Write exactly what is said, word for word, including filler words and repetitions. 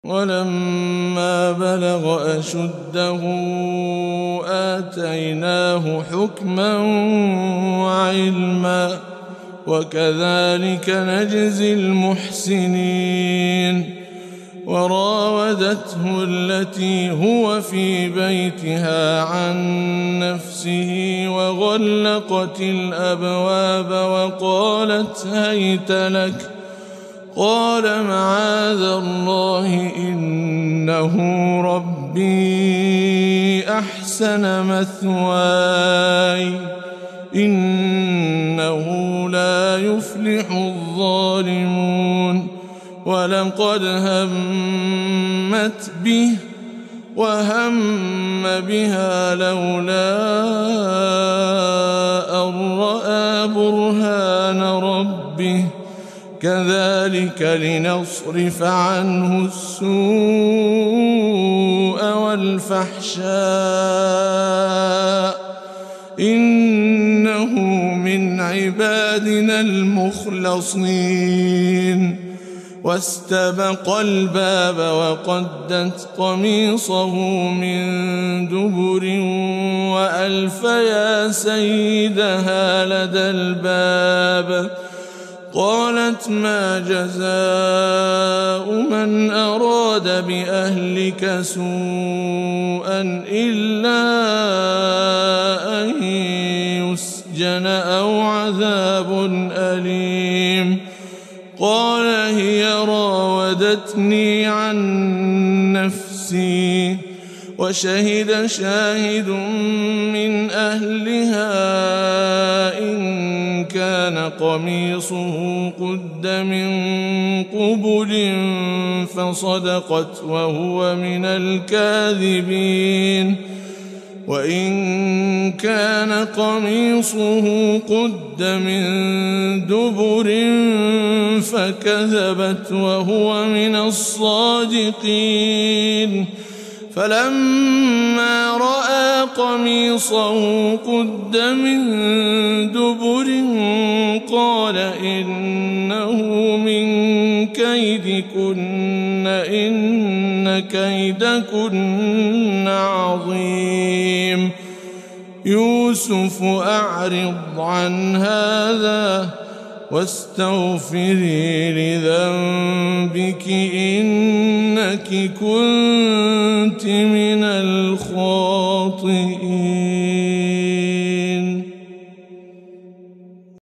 ولما بلغ أشده آتيناه حكما وعلما وكذلك نجزي المحسنين. وراودته التي هو في بيتها عن نفسه وغلقت الأبواب وقالت هيت لك قال معاذ الله إنه ربي أحسن مثواي إنه لا يفلح الظالمون. ولقد همت به وهم بها لولا أن رأى برهان ربه كذلك لنصرف عنه السوء والفحشاء إنه من عبادنا المخلصين. واستبق الباب وقدت قميصه من دبر وألف يا سيدها لدى الباب قالت ما جزاء من أراد بأهلك سوءا إلا أن يسجن أو عذاب أليم. قال هي راودتني عن نفسي وشهد شاهد من أهلها إن كان قميصه قد من قبل فصدقت وهو من الكاذبين وإن كان قميصه قد من دبر فكذبت وهو من الصادقين. فلما رأى قميصه قد من دبر قال إنه من كيدكن إن كيدكن عظيم. يوسف أعرض عن هذا واستغفري لذنبك إنك كنت من الخاطئين.